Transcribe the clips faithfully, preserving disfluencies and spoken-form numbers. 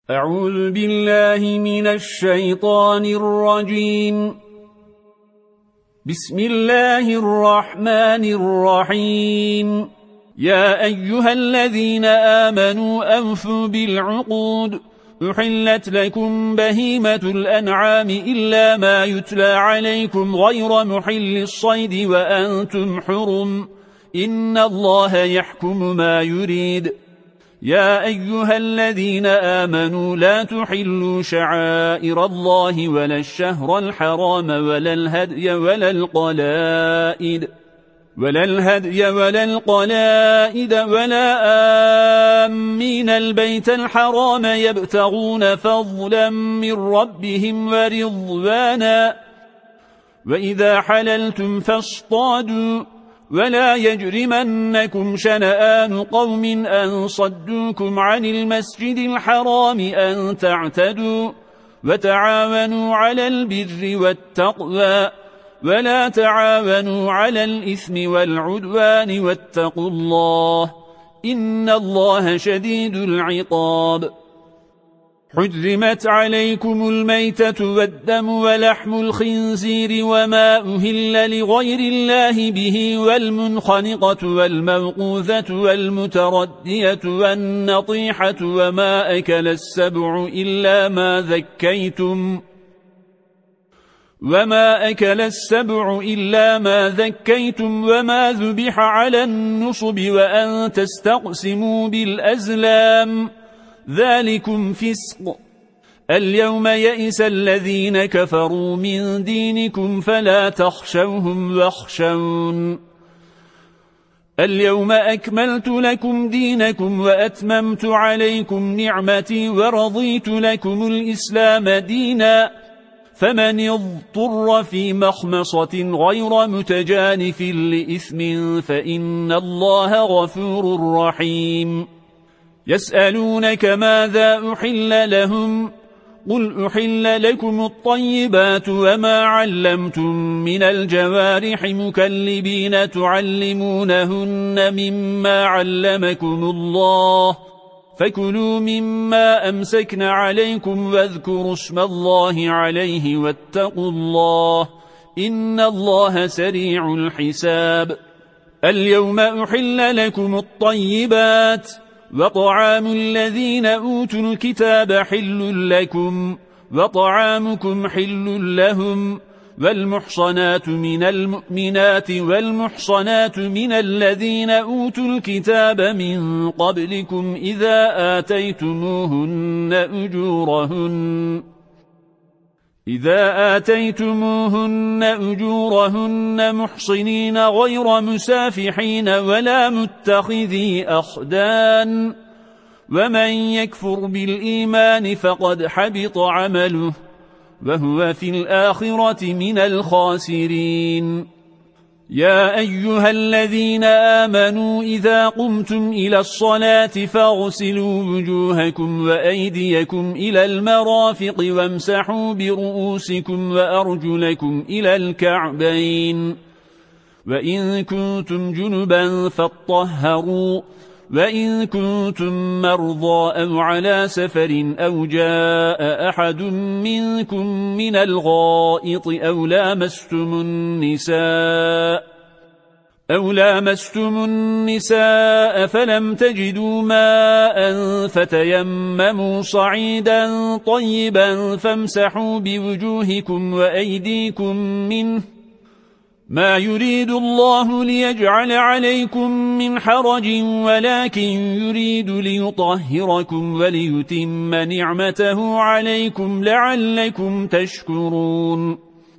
أعوذ بالله من الشيطان الرجيم. بسم الله الرحمن الرحيم. يا أيها الذين آمنوا أوفوا بالعقود، أحلت لكم بهيمة الأنعام إلا ما يتلى عليكم غير محل الصيد وأنتم حرم، إن الله يحكم ما يريد. يا أيها الذين آمنوا لا تحلوا شعائر الله ولا الشهر الحرام ولا الهدي ولا القلائد ولا الهدي ولا القلائد ولا آمين البيت الحرام يبتغون فضلا من ربهم ورضوانا، وإذا حللتم فاصطادوا، ولا يجرمنكم شنآن قوم أن صدوكم عن المسجد الحرام أن تعتدوا، وتعاونوا على البر والتقوى ولا تعاونوا على الإثم والعدوان، واتقوا الله إن الله شديد العقاب. حرمت عليكم الميتة والدم ولحم الخنزير وما أهل لغير الله به، والمنخنقة والموقوذة والمتردية والنطيحة وما أكل السبع إلا ما ذكيتم وما أكل السبع إلا ما ذكيتم وما ذبح على النصب وأن تستقسموا بالأزلام، ذلكم فسق. اليوم يئس الذين كفروا من دينكم فلا تخشوهم واخشون. اليوم أكملت لكم دينكم وأتممت عليكم نعمتي ورضيت لكم الإسلام دينا، فمن اضطر في مخمصة غير متجانف لإثم فإن الله غفور رحيم. يسألونك ماذا أحل لهم، قل أحل لكم الطيبات وما علمتم من الجوارح مكلبين تعلمونهن مما علمكم الله، فكلوا مما أمسكن عليكم واذكروا اسم الله عليه واتقوا الله إن الله سريع الحساب. اليوم أحل لكم الطيبات، وطعام الذين أوتوا الكتاب حل لكم وطعامكم حل لهم، والمحصنات من المؤمنات والمحصنات من الذين أوتوا الكتاب من قبلكم إذا آتيتموهن أجورهن إذا آتيتموهن أجورهن محصنين غير مسافحين ولا متخذي أخدان، ومن يكفر بالإيمان فقد حبط عمله وهو في الآخرة من الخاسرين. يا أيها الذين آمنوا إذا قمتم إلى الصلاة فاغسلوا وجوهكم وأيديكم إلى المرافق وامسحوا برؤوسكم وأرجلكم إلى الكعبين، وإن كنتم جنبا فاطهروا، وإن كنتم مرضى أو على سفر أو جاء أحد منكم من الغائط أو لامستم النساء أو لامستم النساء فلم تجدوا ماء فتيمموا صعيدا طيبا فامسحوا بوجوهكم وأيديكم منه، ما يريد الله ليجعل عليكم من حرج ولكن يريد ليطهركم وليتم نعمته عليكم لعلكم تشكرون.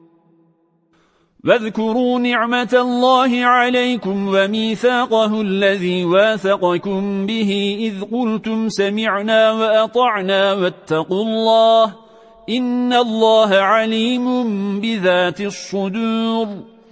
واذكروا نعمة الله عليكم وميثاقه الذي واثقكم به إذ قلتم سمعنا وأطعنا واتقوا الله إن الله عليم بذات الصدور.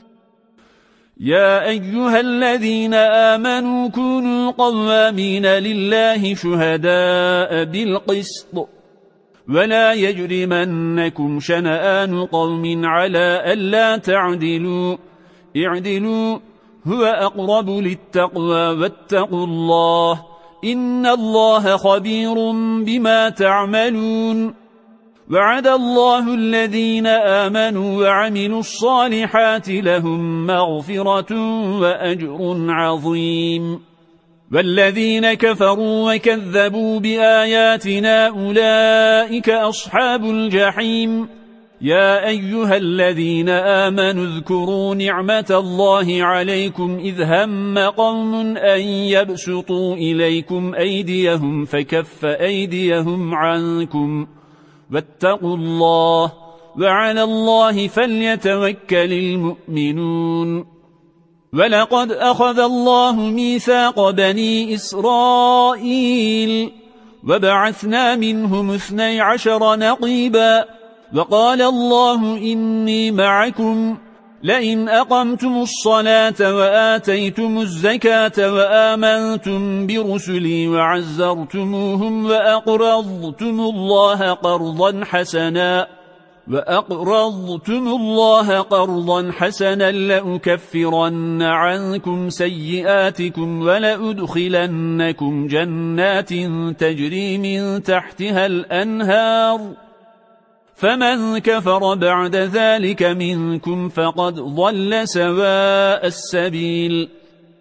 يا أيها الذين آمنوا كونوا قوامين لله شهداء بالقسط، ولا يجرمنكم شنآن قوم على ألا تعدلوا، اعدلوا هو أقرب للتقوى واتقوا الله إن الله خبير بما تعملون. وعد الله الذين آمنوا وعملوا الصالحات لهم مغفرة وأجر عظيم. والذين كفروا وكذبوا بآياتنا أولئك أصحاب الجحيم. يا أيها الذين آمنوا اذكروا نعمة الله عليكم إذ هم قوم أن يبسطوا إليكم أيديهم فكف أيديهم عنكم واتقوا الله وعلى الله فليتوكل المؤمنون. ولقد أخذ الله ميثاق بني إسرائيل وبعثنا منهم اثني عشر نقيبا وقال الله إني معكم لئن أقمتم الصلاة وآتيتم الزكاة وآمنتم برسلي وعزرتموهم وأقرضتم الله قرضا حسنا وأقرضتم الله قرضا حسنا لأكفرن عنكم سيئاتكم ولأدخلنكم جنات تجري من تحتها الأنهار فمن كفر بعد ذلك منكم فقد ضل سواء السبيل.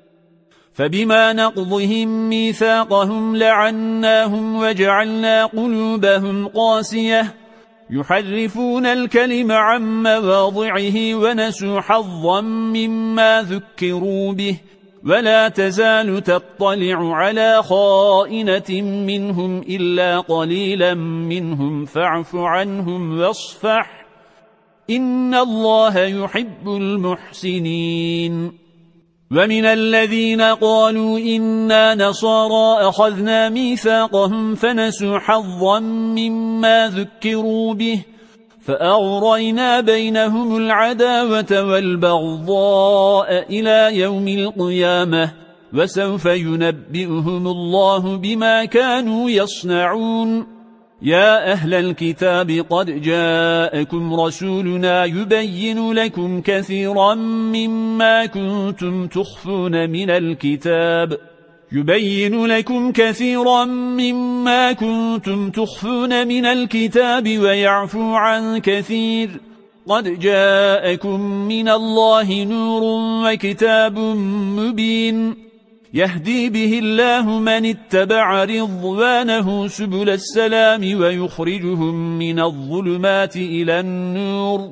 فبما نقضهم ميثاقهم لعناهم وجعلنا قلوبهم قاسية يحرفون الكلم عن مواضعه ونسوا حظا مما ذكروا به ولا تزال تطلع على خائنة منهم إلا قليلا منهم فاعف عنهم واصفح إن الله يحب المحسنين. ومن الذين قالوا إنا نصارى أخذنا ميثاقهم فنسوا حظا مما ذكروا به فأغرينا بينهم العداوة والبغضاء إلى يوم القيامة وسوف ينبئهم الله بما كانوا يصنعون. يا أهل الكتاب قد جاءكم رسولنا يبين لكم كثيرا مما كنتم تخفون من الكتاب يبين لكم كثيرا مما كنتم تخفون من الكتاب ويعفو عن كثير قد جاءكم من الله نور وكتاب مبين يهدي به الله من اتبع رضوانه سبل السلام ويخرجهم من الظلمات إلى النور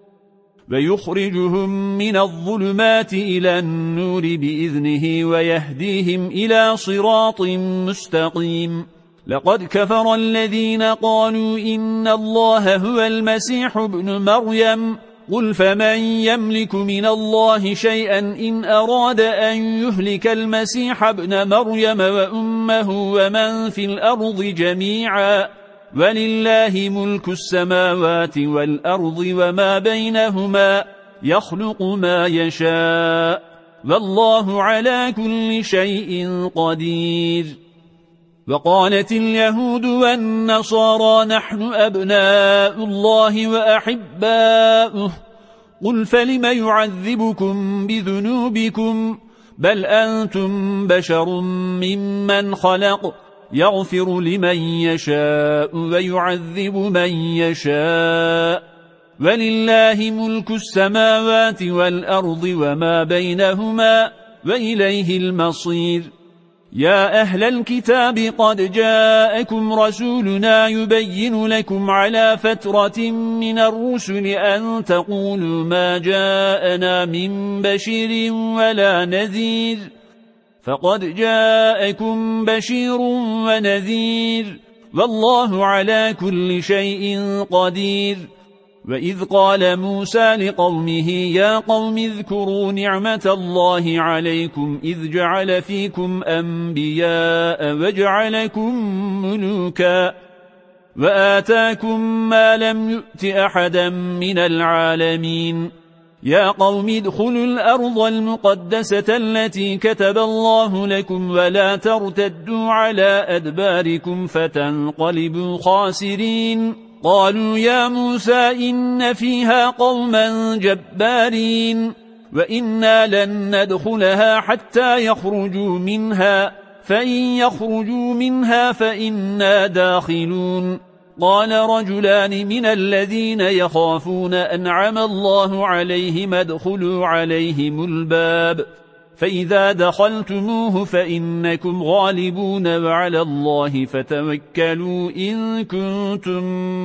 ويخرجهم من الظلمات إلى النور بإذنه ويهديهم إلى صراط مستقيم. لقد كفر الذين قالوا إن الله هو المسيح ابن مريم قل فمن يملك من الله شيئا إن أراد أن يهلك المسيح ابن مريم وأمه ومن في الأرض جميعا ولله ملك السماوات والأرض وما بينهما يخلق ما يشاء والله على كل شيء قدير. وقالت اليهود والنصارى نحن أبناء الله وأحباؤه قل فلم يعذبكم بذنوبكم بل أنتم بشر ممن خلق يغفر لمن يشاء ويعذب من يشاء ولله ملك السماوات والأرض وما بينهما وإليه المصير. يا أهل الكتاب قد جاءكم رسولنا يبين لكم على فترة من الرسل أن تقولوا ما جاءنا من بشير ولا نذير فقد جاءكم بشير ونذير والله على كل شيء قدير. وإذ قال موسى لقومه يا قوم اذكروا نعمة الله عليكم إذ جعل فيكم أنبياء وجعلكم ملوكا وآتاكم ما لم يؤت أحدا من العالمين. يا قوم ادخلوا الأرض المقدسة التي كتب الله لكم ولا ترتدوا على أدباركم فتنقلبوا خاسرين. قالوا يا موسى إن فيها قوما جبارين وإنا لن ندخلها حتى يخرجوا منها فإن يخرجوا منها فإنا داخلون. قال رجلان من الذين يخافون أنعم الله عليهم ادخلوا عليهم الباب فإذا دخلتموه فإنكم غالبون وعلى الله فتوكلوا إن كنتم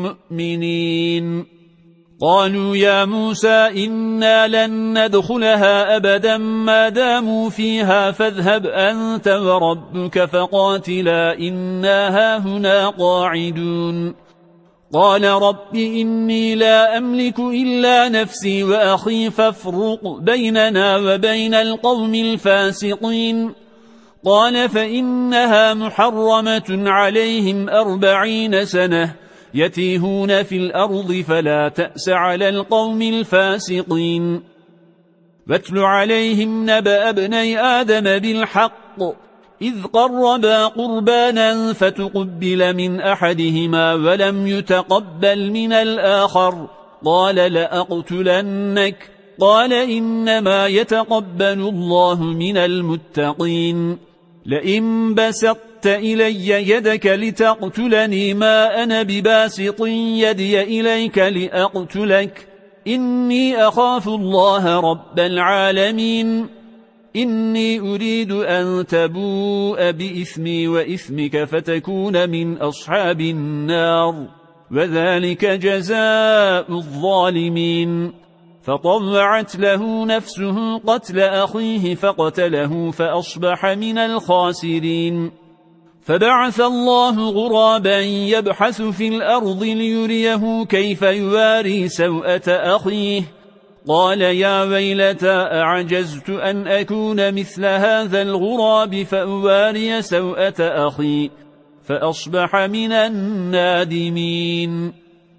مؤمنين. قالوا يا موسى إنا لن ندخلها أبدا ما داموا فيها فاذهب أنت وربك فقاتلا إنا هاهنا قاعدون. قال رب إني لا أملك إلا نفسي وأخي فافرق بيننا وبين القوم الفاسقين. قال فإنها محرمة عليهم أربعين سنة يتيهون في الأرض فلا تأس على القوم الفاسقين. واتل عليهم نبأ ابني آدم بالحق إذ قربا قربانا فتقبل من أحدهما ولم يتقبل من الآخر قال لأقتلنك قال إنما يتقبل الله من المتقين. لئن بسطت إلي يدك لتقتلني ما أنا بباسط يدي إليك لأقتلك إني أخاف الله رب العالمين. إني أريد أن تبوء بإثمي وإثمك فتكون من أصحاب النار وذلك جزاء الظالمين. فطوعت له نفسه قتل أخيه فقتله فأصبح من الخاسرين. فبعث الله غرابا يبحث في الأرض ليريه كيف يواري سوءة أخيه قال يا ويلتى أعجزت أن أكون مثل هذا الغراب فأواري سوءة أخي فأصبح من النادمين.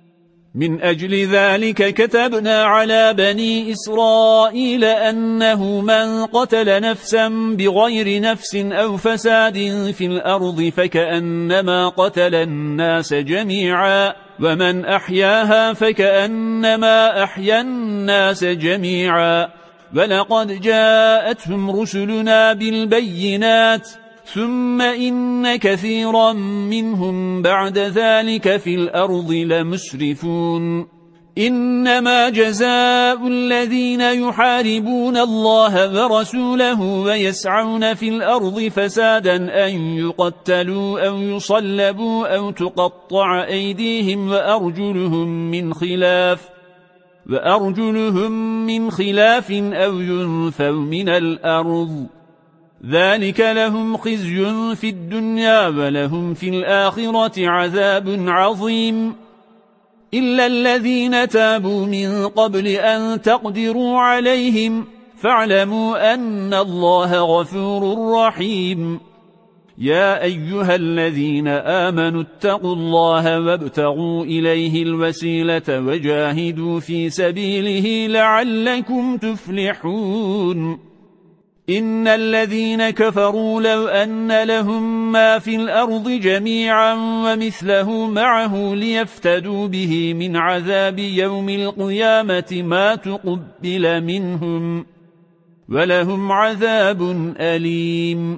من أجل ذلك كتبنا على بني إسرائيل أنه من قتل نفسا بغير نفس أو فساد في الأرض فكأنما قتل الناس جميعا ومن أحياها فكأنما أحيا الناس جميعا. ولقد جاءتهم رسلنا بالبينات ثم إن كثيرا منهم بعد ذلك في الأرض لمسرفون. إنما جزاء الذين يحاربون الله ورسوله ويسعون في الأرض فسادا أن يقتلوا أو يصلبوا أو تقطع أيديهم وأرجلهم من خلاف وأرجلهم من خلاف أو ينفوا من الأرض ذلك لهم خزي في الدنيا ولهم في الآخرة عذاب عظيم. إلا الذين تابوا من قبل أن تقدروا عليهم فاعلموا أن الله غفور رحيم. يا أيها الذين آمنوا اتقوا الله وابتغوا إليه الوسيلة وجاهدوا في سبيله لعلكم تفلحون. إن الذين كفروا لو أن لهم ما في الأرض جميعا ومثله معه ليفتدوا به من عذاب يوم القيامة ما تقبل منهم ولهم عذاب أليم.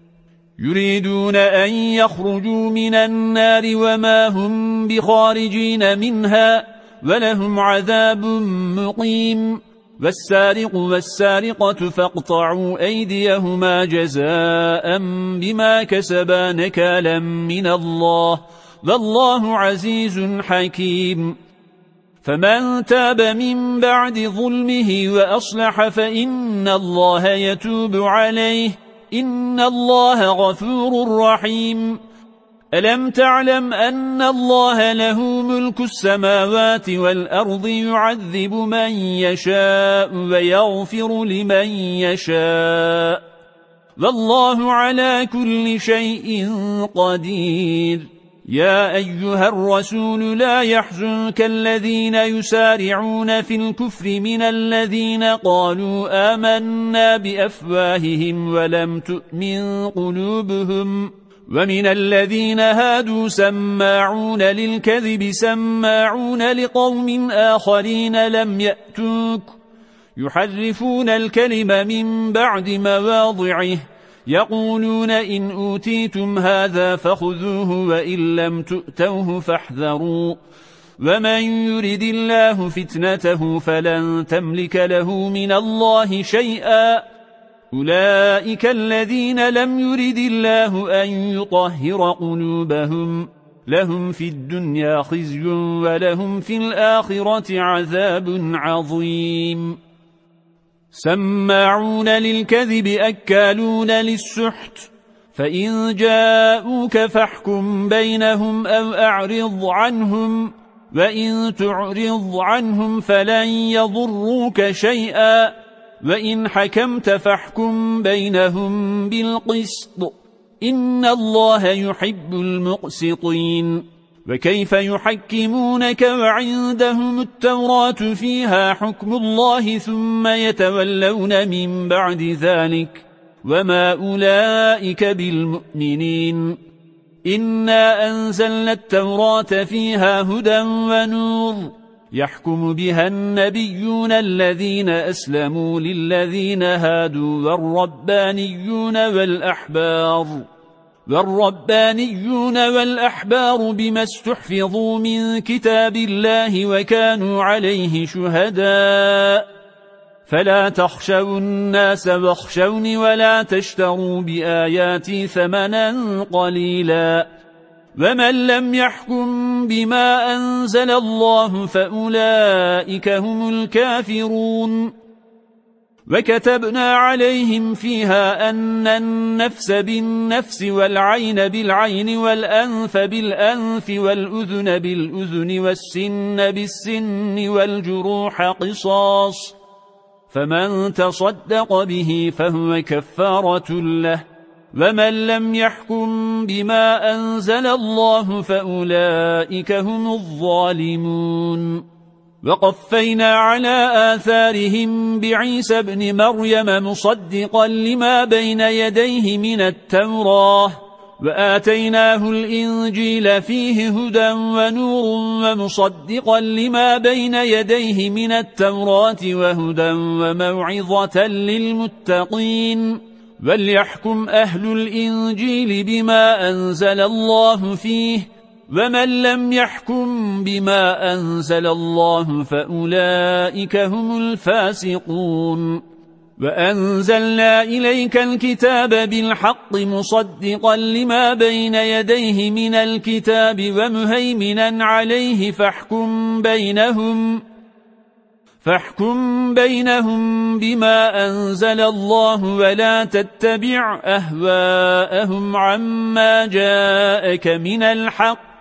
يريدون أن يخرجوا من النار وما هم بخارجين منها ولهم عذاب مقيم. والسارق والسارقة فاقطعوا أيديهما جزاء بما كسبا نكالا من الله والله عزيز حكيم. فمن تاب من بعد ظلمه وأصلح فإن الله يتوب عليه إن الله غفور رحيم. ألم تعلم أن الله له ملك السماوات والأرض يعذب من يشاء ويغفر لمن يشاء والله على كل شيء قدير. يا أيها الرسول لا يحزنك الذين يسارعون في الكفر من الذين قالوا آمنا بأفواههم ولم تؤمن قلوبهم ومن الذين هادوا سماعون للكذب سماعون لقوم آخرين لم يأتوك يحرفون الكلم من بعد مواضعه يقولون إن أوتيتم هذا فخذوه وإن لم تؤتوه فاحذروا ومن يرد الله فتنته فلن تملك له من الله شيئا أولئك الذين لم يرد الله أن يطهر قلوبهم لهم في الدنيا خزي ولهم في الآخرة عذاب عظيم سماعون للكذب أكالون للسحت فإن جاءوك فاحكم بينهم أو أعرض عنهم وإن تعرض عنهم فلن يضروك شيئا وإن حكمت فاحكم بينهم بالقسط إن الله يحب المقسطين وكيف يحكمونك وعندهم التوراة فيها حكم الله ثم يتولون من بعد ذلك وما أولئك بالمؤمنين إنا أنزلنا التوراة فيها هدى ونور يحكم بها النبيون الذين أسلموا للذين هادوا والربانيون والأحبار والربانيون والأحبار بما استحفظوا من كتاب الله وكانوا عليه شهداء فلا تخشوا الناس واخشوني ولا تشتروا بآياتي ثمنا قليلا ومن لم يحكم بما أنزل الله فأولئك هم الكافرون وكتبنا عليهم فيها أن النفس بالنفس والعين بالعين والأنف بالأنف والأذن بالأذن والسن بالسن والجروح قصاص فمن تصدق به فهو كفارة له ومن لم يحكم بما أنزل الله فأولئك هم الظالمون وقفينا على آثارهم بعيسى ابن مريم مصدقا لما بين يديه من التوراة وآتيناه الإنجيل فيه هدى ونور ومصدقا لما بين يديه من التوراة وهدى وموعظة للمتقين وليحكم أهل الإنجيل بما أنزل الله فيه ومن لم يحكم بما أنزل الله فأولئك هم الفاسقون وأنزلنا إليك الكتاب بالحق مصدقا لما بين يديه من الكتاب ومهيمنا عليه فاحكم بينهم فاحكم بينهم بما أنزل الله ولا تتبع أهواءهم عما جاءك من الحق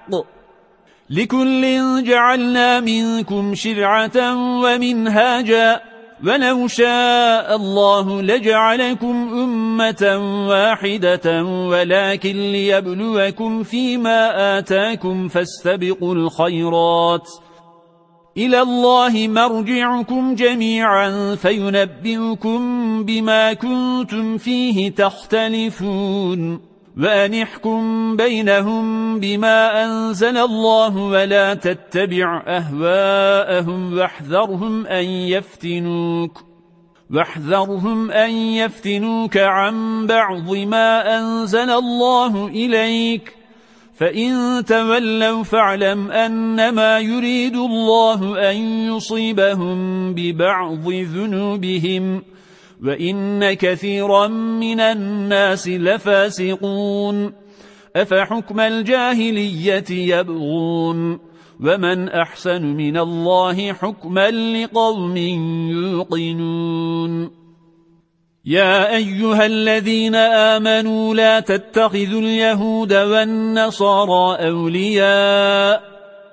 لكل جعلنا منكم شرعة ومنهاجا ولو شاء الله لجعلكم أمة واحدة ولكن ليبلوكم فيما آتاكم فاستبقوا الخيرات إلى الله مرجعكم جميعا فينبئكم بما كنتم فيه تختلفون وأن احكم بينهم بما أنزل الله ولا تتبع أهواءهم واحذرهم أن يفتنوك واحذرهم أن يفتنوك عن بعض ما أنزل الله إليك فإن تولوا فاعلم أنما يريد الله أن يصيبهم ببعض ذنوبهم وإن كثيرا من الناس لفاسقون أفحكم الجاهلية يبغون ومن أحسن من الله حكما لقوم يوقنون يا أيها الذين آمنوا لا تتخذوا اليهود والنصارى أولياء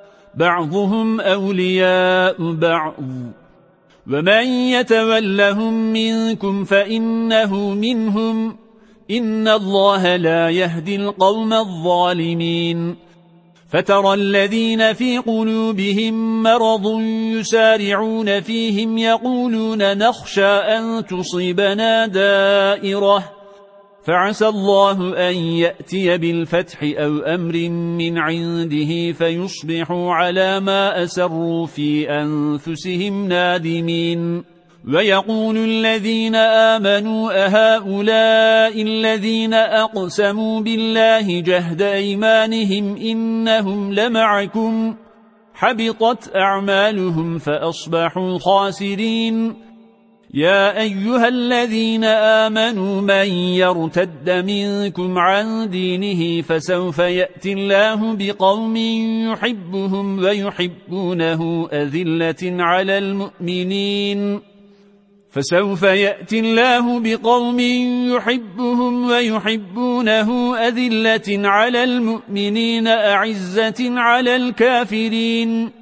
بعضهم أولياء بعض ومن يتولهم منكم فإنه منهم إن الله لا يهدي القوم الظالمين فترى الذين في قلوبهم مرض يسارعون فيهم يقولون نخشى أن تصيبنا دائرة فعسى الله أن يأتي بالفتح أو أمر من عنده فيصبحوا على ما أسروا في أنفسهم نادمين ويقول الذين آمنوا أهؤلاء الذين أقسموا بالله جهد أيمانهم إنهم لمعكم حبطت أعمالهم فأصبحوا خاسرين. يا أيها الذين آمنوا من يرتد منكم عن دينه فسوف يأتي الله بقوم يحبهم ويحبونه أذلة على المؤمنين فسوف يأتي الله بقوم يحبهم ويحبونه أذلة على المؤمنين أعزة على الكافرين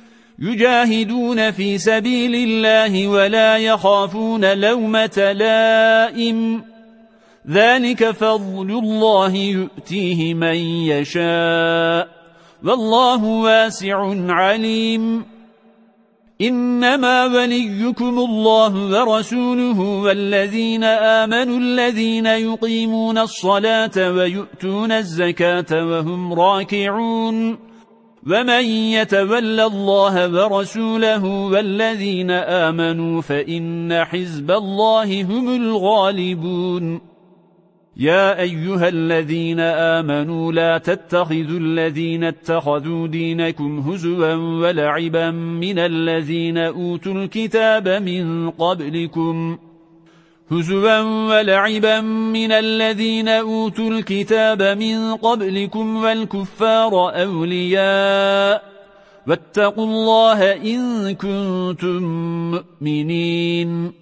يجاهدون في سبيل الله ولا يخافون لومة لائم ذلك فضل الله يؤتيه من يشاء والله واسع عليم. إنما وليكم الله ورسوله والذين آمنوا الذين يقيمون الصلاة ويؤتون الزكاة وهم راكعون ومن يتول الله ورسوله والذين آمنوا فإن حزب الله هم الغالبون. يا أيها الذين آمنوا لا تتخذوا الذين اتخذوا دينكم هزوا ولعبا من الذين أوتوا الكتاب من قبلكم هزوا ولعبا من الذين أوتوا الكتاب من قبلكم والكفار أولياء واتقوا الله إن كنتم مؤمنين.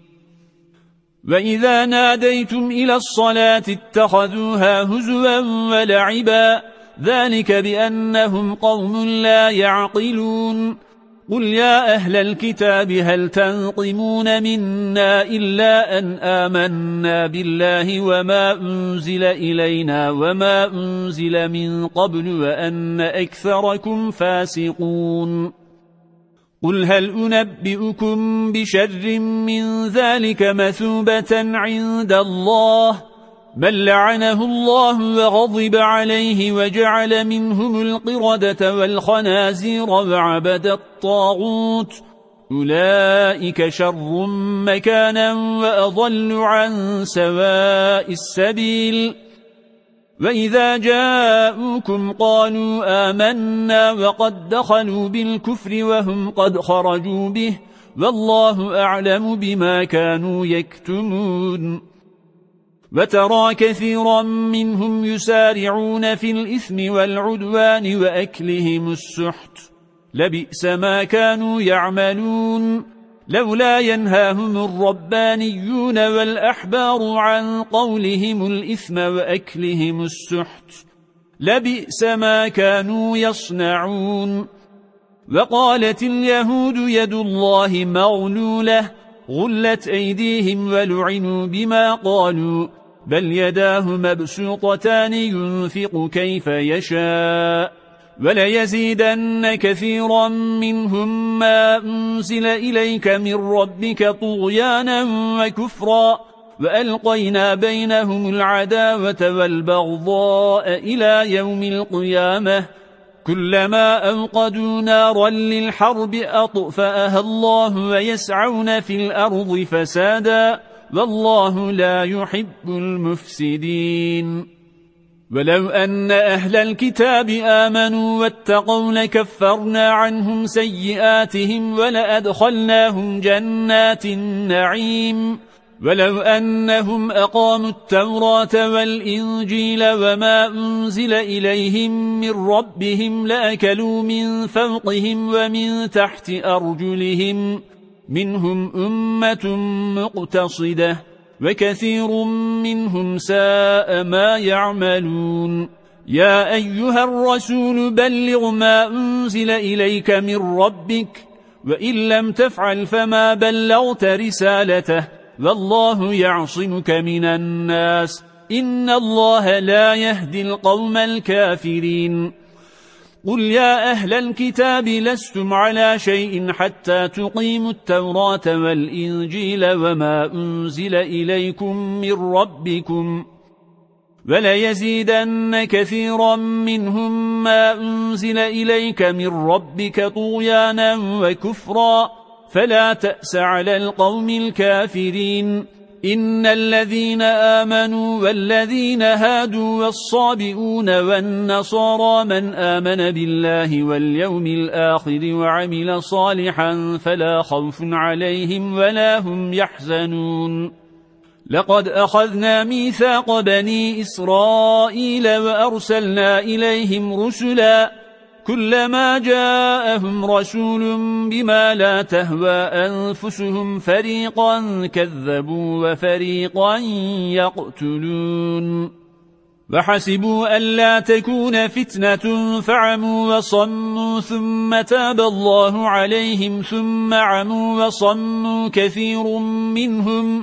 وإذا ناديتم إلى الصلاة اتخذوها هزوا ولعبا ذلك بأنهم قوم لا يعقلون. قل يا أهل الكتاب هل تنقمون منا إلا أن آمنا بالله وما أنزل إلينا وما أنزل من قبل وأن أكثركم فاسقون. قل هل أنبئكم بشر من ذلك مثوبة عند الله من لعنه الله وغضب عليه وجعل منهم القردة والخنازير وعبد الطاغوت أولئك شر مكانا وأضل عن سواء السبيل. وإذا جاءوكم قالوا آمنا وقد دخلوا بالكفر وهم قد خرجوا به والله أعلم بما كانوا يكتمون. وترى كثيرا منهم يسارعون في الإثم والعدوان وأكلهم السحت لبئس ما كانوا يعملون. لولا ينهاهم الربانيون والأحبار عن قولهم الإثم وأكلهم السحت لبئس ما كانوا يصنعون. وقالت اليهود يد الله مغلولة غلت أيديهم ولعنوا بما قالوا بل يداه مبسوطتان ينفق كيف يشاء وليزيدن كثيرا منهم ما أنزل إليك من ربك طغيانا وكفرا وألقينا بينهم العداوة والبغضاء إلى يوم القيامة كلما أوقدوا نارا للحرب أطفأها الله ويسعون في الأرض فسادا والله لا يحب المفسدين. ولو أن أهل الكتاب آمنوا واتقوا لكفرنا عنهم سيئاتهم ولأدخلناهم جنات النعيم. ولو أنهم أقاموا التوراة والإنجيل وما أنزل إليهم من ربهم لأكلوا من فوقهم ومن تحت أرجلهم منهم أمة مقتصدة وكثير منهم ساء ما يعملون. يا أيها الرسول بلغ ما أنزل إليك من ربك وإن لم تفعل فما بلغت رسالته والله يعصمك من الناس إن الله لا يهدي القوم الكافرين. قل يا أهل الكتاب لستم على شيء حتى تقيموا التوراة والإنجيل وما أنزل إليكم من ربكم وليزيدن كثيرا منهم ما أنزل إليك من ربك طغيانا وكفرا فلا تأس على القوم الكافرين. إن الذين آمنوا والذين هادوا والصابئون والنصارى من آمن بالله واليوم الآخر وعمل صالحا فلا خوف عليهم ولا هم يحزنون. لقد أخذنا ميثاق بني إسرائيل وأرسلنا إليهم رسلا كلما جاءهم رسول بما لا تهوى أنفسهم فريقا كذبوا وفريقا يقتلون. وحسبوا ألا تكون فتنة فعموا وصموا ثم تاب الله عليهم ثم عموا وصموا كثير منهم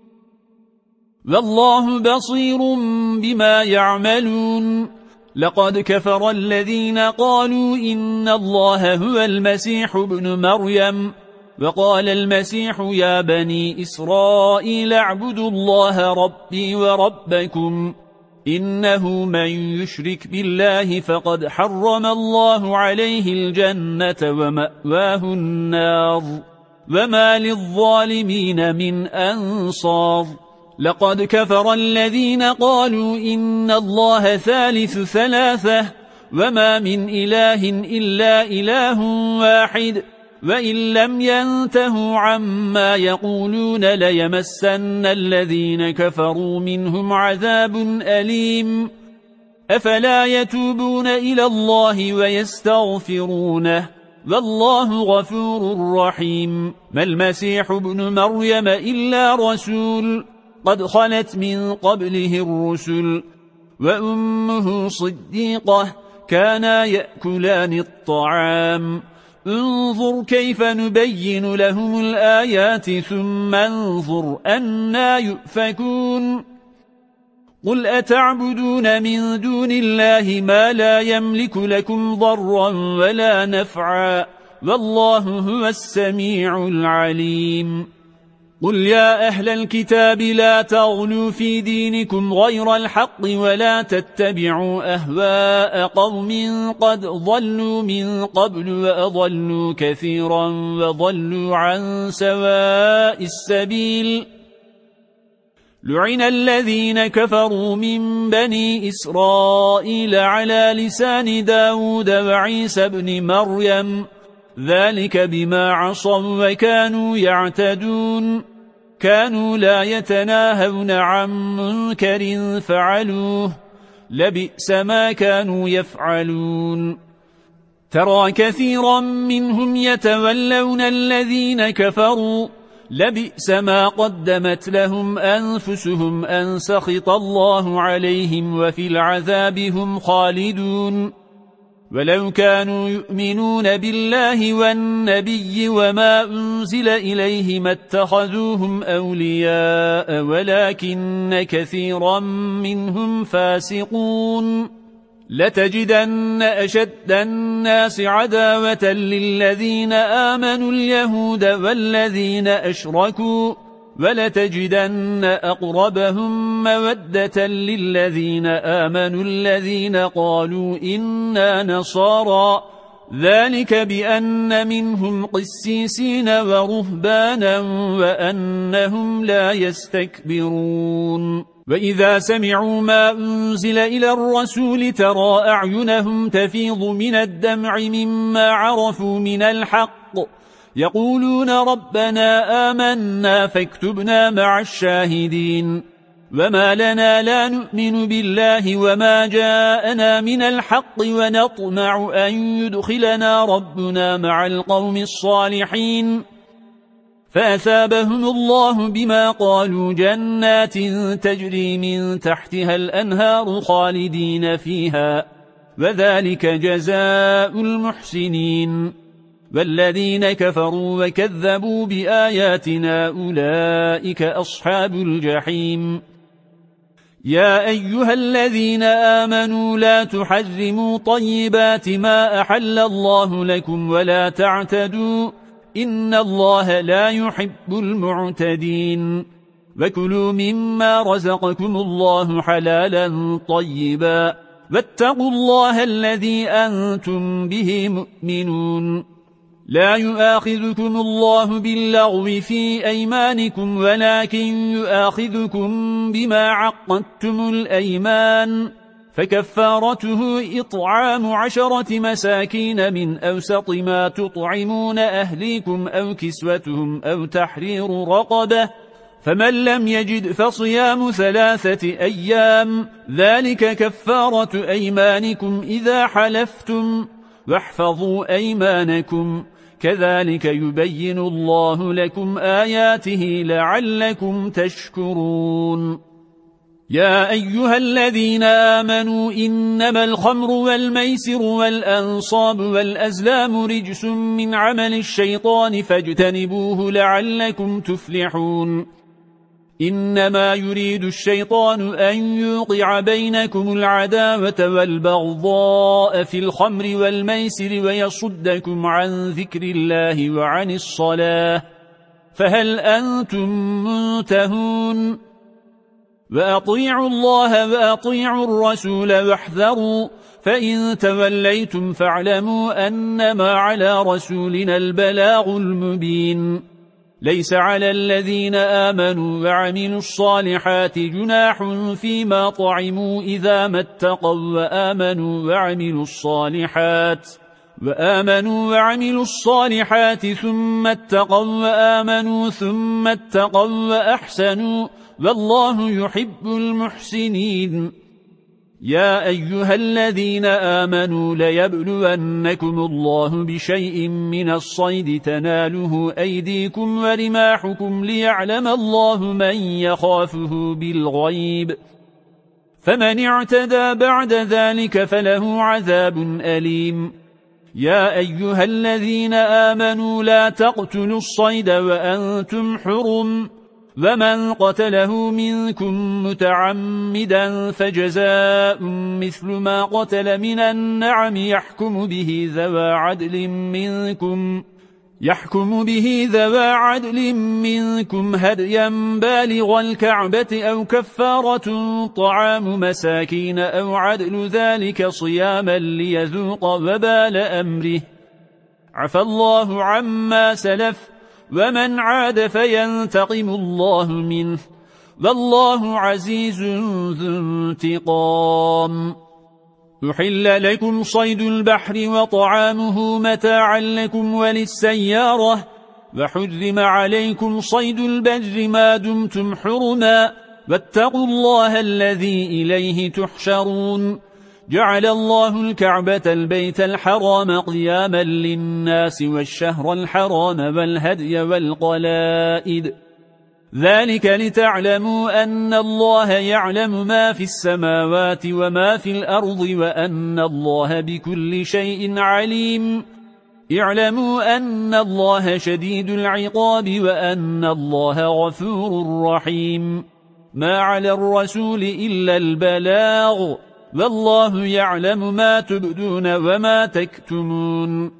والله بصير بما يعملون. لقد كفر الذين قالوا إن الله هو المسيح ابن مريم وقال المسيح يا بني إسرائيل اعبدوا الله ربي وربكم إنه من يشرك بالله فقد حرم الله عليه الجنة ومأواه النار وما للظالمين من أنصار. لقد كفر الذين قالوا إن الله ثالث ثلاثة وما من إله إلا إله واحد وإن لم ينتهوا عما يقولون ليمسن الذين كفروا منهم عذاب أليم. أفلا يتوبون إلى الله ويستغفرونه والله غفور رحيم. ما المسيح ابن مريم إلا رسول قد خلت من قبله الرسل وأمه صديقة كانا يأكلان الطعام. انظر كيف نبين لهم الآيات ثم انظر أنا يؤفكون. قل أتعبدون من دون الله ما لا يملك لكم ضرا ولا نفعا والله هو السميع العليم. قل يا أهل الكتاب لا تغلوا في دينكم غير الحق ولا تتبعوا أهواء قوم قد ضلوا من قبل وأضلوا كثيرا وضلوا عن سواء السبيل. لعن الذين كفروا من بني إسرائيل على لسان داود وعيسى بن مريم ذلك بما عصوا وكانوا يعتدون. كانوا لا يتناهون عن منكر فعلوه لبئس ما كانوا يفعلون. ترى كثيرا منهم يتولون الذين كفروا لبئس ما قدمت لهم أنفسهم أن سخط الله عليهم وفي العذاب هم خالدون. ولو كانوا يؤمنون بالله والنبي وما أنزل إليه ما اتخذوهم أولياء ولكن كثيرا منهم فاسقون. لتجدن أشد الناس عداوة للذين آمنوا اليهود والذين أشركوا ولتجدن أقربهم مودة للذين آمنوا الذين قالوا إنا نصارى ذلك بأن منهم قسيسين ورهبانا وأنهم لا يستكبرون. وإذا سمعوا ما أنزل إلى الرسول ترى أعينهم تفيض من الدمع مما عرفوا من الحق يقولون ربنا آمنا فاكتبنا مع الشاهدين. وما لنا لا نؤمن بالله وما جاءنا من الحق ونطمع أن يدخلنا ربنا مع القوم الصالحين. فأثابهم الله بما قالوا جنات تجري من تحتها الأنهار خالدين فيها وذلك جزاء المحسنين. والذين كفروا وكذبوا بآياتنا أولئك أصحاب الجحيم. يا أيها الذين آمنوا لا تحرموا طيبات ما أحل الله لكم ولا تعتدوا إن الله لا يحب المعتدين. وكلوا مما رزقكم الله حلالا طيبا واتقوا الله الذي أنتم به مؤمنون. لا يؤاخذكم الله باللغو في أيمانكم ولكن يؤاخذكم بما عقدتم الأيمان، فكفارته إطعام عشرة مساكين من أوسط ما تطعمون أهليكم أو كسوتهم أو تحرير رقبة، فمن لم يجد فصيام ثلاثة أيام، ذلك كفارة أيمانكم إذا حلفتم، واحفظوا أيمانكم، كذلك يبين الله لكم آياته لعلكم تشكرون. يا أيها الذين آمنوا إنما الخمر والميسر والأنصاب والأزلام رجس من عمل الشيطان فاجتنبوه لعلكم تفلحون. إنما يريد الشيطان أن يوقع بينكم العداوة والبغضاء في الخمر والميسر ويصدكم عن ذكر الله وعن الصلاة، فهل أنتم منتهون؟ وأطيعوا الله وأطيعوا الرسول واحذروا، فإن توليتم فاعلموا أنما على رسولنا البلاغ المبين. ليس على الذين آمنوا وعملوا الصالحات جناح فيما طعموا إذا ما اتقوا وآمنوا وعملوا الصالحات وآمنوا وعملوا الصالحات ثم اتقوا وآمنوا ثم اتقوا وأحسنوا، والله يحب المحسنين. يا أيها الذين آمنوا ليبلونكم الله بشيء من الصيد تناله أيديكم ورماحكم ليعلم الله من يخافه بالغيب، فمن اعتدى بعد ذلك فله عذاب أليم. يا أيها الذين آمنوا لا تقتلوا الصيد وأنتم حرم، ومن قتله منكم متعمدا فجزاء مثل ما قتل من النعم يحكم به ذوى عدل منكم يحكم به ذوى عدل منكم هديا بالغ الكعبة أو كفارة طعام مساكين أو عدل ذلك صياما ليذوق وبال أمره، عفى الله عما سلف، ومن عاد فينتقم الله منه، والله عزيز ذو انتقام. أحل لكم صيد البحر وطعامه متاعا لكم وللسيارة، وحرم عليكم صيد البر ما دمتم حرما، واتقوا الله الذي إليه تحشرون. جعل الله الكعبة البيت الحرام قياما للناس والشهر الحرام والهدي والقلائد، ذلك لتعلموا أن الله يعلم ما في السماوات وما في الأرض وأن الله بكل شيء عليم. اعلموا أن الله شديد العقاب وأن الله غفور رحيم. ما على الرسول إلا البلاغ، والله يعلم ما تبدون وما تكتمون.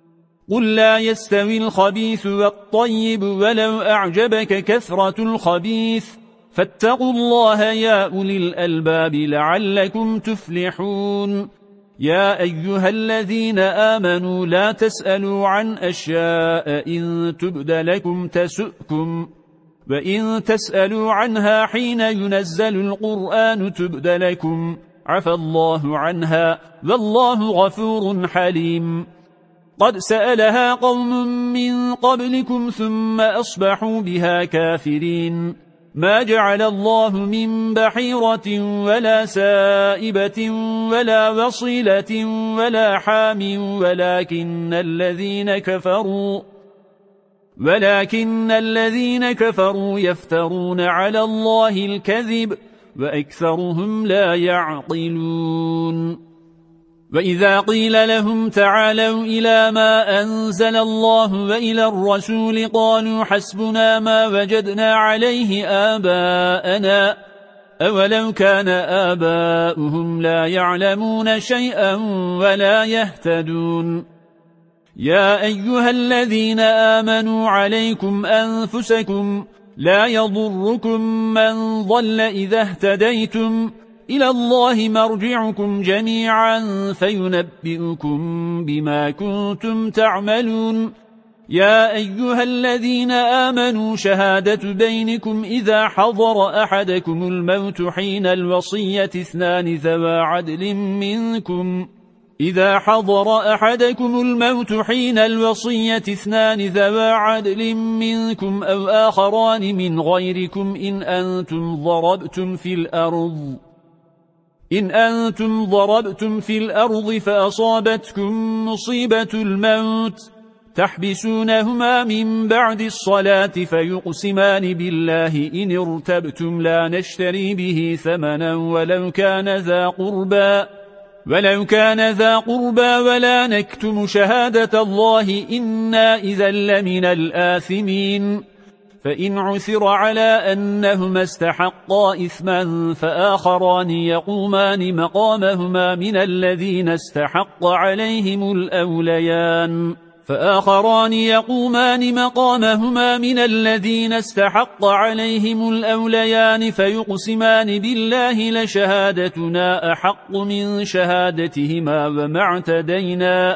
قل لا يستوي الخبيث والطيب ولو أعجبك كثرة الخبيث، فاتقوا الله يا أولي الألباب لعلكم تفلحون. يا أيها الذين آمنوا لا تسألوا عن أشياء إن تبد لكم تسؤكم، وإن تسألوا عنها حين ينزل القرآن تبد لكم، عفى الله عنها، والله غفور حليم. قد سألها قوم من قبلكم ثم أصبحوا بها كافرين. ما جعل الله من بحيرة ولا سائبة ولا وصيلة ولا حام ولكن الذين كفروا ولكن الذين كفروا يفترون على الله الكذب وأكثرهم لا يعقلون. وإذا قيل لهم تعالوا إلى ما أنزل الله وإلى الرسول قالوا حسبنا ما وجدنا عليه آباءنا، أولو كان آباؤهم لا يعلمون شيئا ولا يهتدون. يا أيها الذين آمنوا عليكم أنفسكم لا يضركم من ضل إذا اهتديتم، إلى الله مرجعكم جميعا فينبئكم بما كنتم تعملون. يا أيها الذين آمنوا شهادة بينكم إذا حضر أحدكم الموت حين الوصية اثنان ذوى عدل منكم إذا حضر أحدكم الموت حين الوصية اثنان ذوى عدل منكم أو آخران من غيركم إن أنتم ضربتم في الأرض إن أنتم ضربتم في الأرض فأصابتكم مصيبة الموت تحبسونهما من بعد الصلاة فيقسمان بالله إن ارتبتم لا نشتري به ثمنا ولو كان ذا قربى ولو كان ذا قربى ولا نكتم شهادة الله إنا إذا لمن الآثمين فإن عثر على أنهما استحقا إثما فآخران يقومان مقامهما من الذين استحق عليهم الأوليان فآخران يقومان مقامهما من الذين استحق عليهم الأوليان فيقسمان بالله لشهادتنا أحق من شهادتهما وما اعتدينا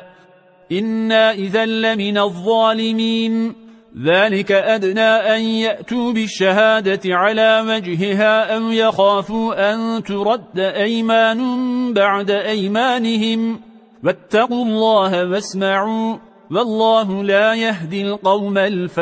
إنا إذا لمن الظالمين ذلك أدنى أن يأتوا بالشهادة على وجهها أو يخافوا أن ترد أيمان بعد أيمانهم واتقوا الله واسمعوا والله لا يهدي القوم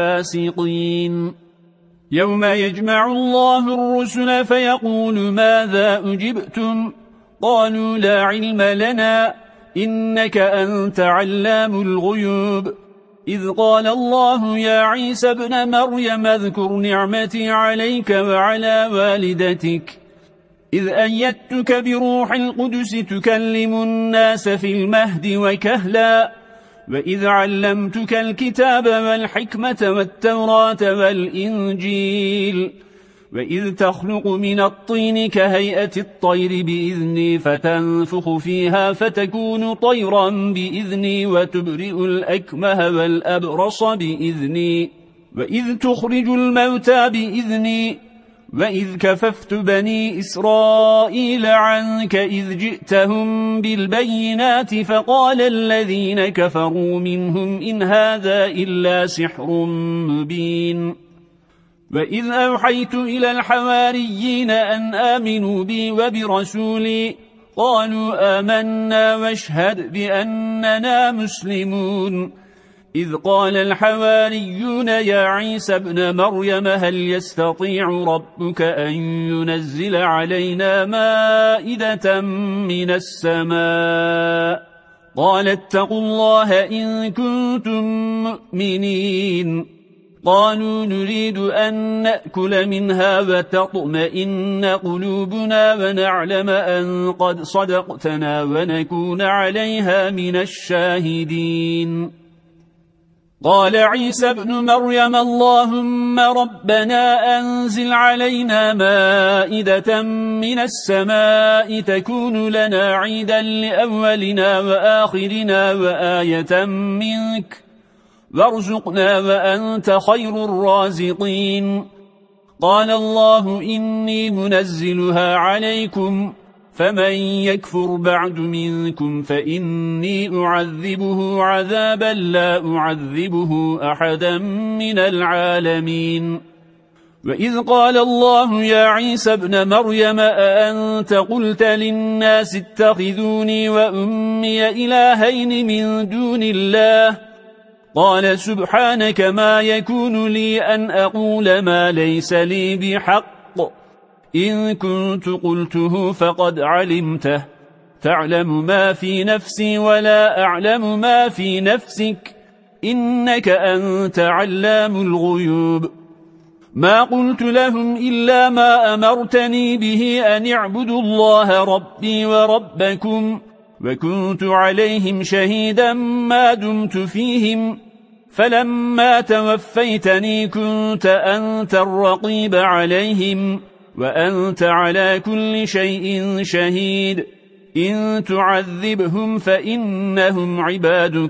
الفاسقين يوم يجمع الله الرسل فيقول ماذا أجبتم قالوا لا علم لنا إنك أنت علام الغيوب إذ قال الله يا عيسى ابن مريم اذكر نعمتي عليك وعلى والدتك إذ أيدتك بروح القدس تكلم الناس في المهد وكهلا وإذ علمتك الكتاب والحكمة والتوراة والإنجيل وإذ تخلق من الطين كهيئة الطير بإذني فتنفخ فيها فتكون طيرا بإذني وتبرئ الأكمه والأبرص بإذني وإذ تخرج الموتى بإذني وإذ كففت بني إسرائيل عنك إذ جئتهم بالبينات فقال الذين كفروا منهم إن هذا إلا سحر مبين وإذ أوحيت إلى الحواريين أن آمنوا بي وبرسولي قالوا آمنا واشهد بأننا مسلمون إذ قال الحواريون يا عيسى ابن مريم هل يستطيع ربك أن ينزل علينا مائدة من السماء قال اتقوا الله إن كنتم مؤمنين قالوا نريد أن نأكل منها وتطمئن قلوبنا ونعلم أن قد صدقتنا ونكون عليها من الشاهدين قال عيسى ابن مريم اللهم ربنا أنزل علينا مائدة من السماء تكون لنا عيدا لأولنا وآخرنا وآية منك وارزقنا وأنت خير الرازقين قال الله إني منزلها عليكم فمن يكفر بعد منكم فإني أعذبه عذابا لا أعذبه أحدا من العالمين وإذ قال الله يا عيسى ابن مريم أأنت قلت للناس اتخذوني وأمي إلهين من دون الله قال سبحانك ما يكون لي أن أقول ما ليس لي بحق إن كنت قلته فقد علمته تعلم ما في نفسي ولا أعلم ما في نفسك إنك أنت علام الغيوب ما قلت لهم إلا ما أمرتني به أن اعبدوا الله ربي وربكم وكنت عليهم شهيدا ما دمت فيهم فلما توفيتني كنت أنت الرقيب عليهم وأنت على كل شيء شهيد إن تعذبهم فإنهم عبادك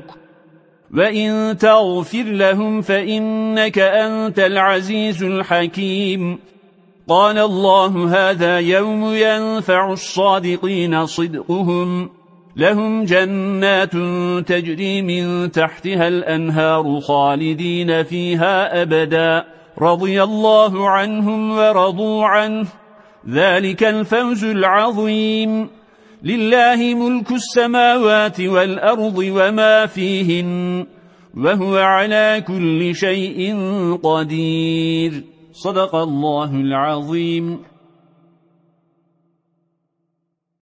وإن تغفر لهم فإنك أنت العزيز الحكيم قال الله هذا يوم ينفع الصادقين صدقهم لهم جنات تجري من تحتها الأنهار خالدين فيها أبدا رضي الله عنهم ورضوا عنه ذلك الفوز العظيم لله ملك السماوات والأرض وما فيهن وهو على كل شيء قدير صدق الله العظيم.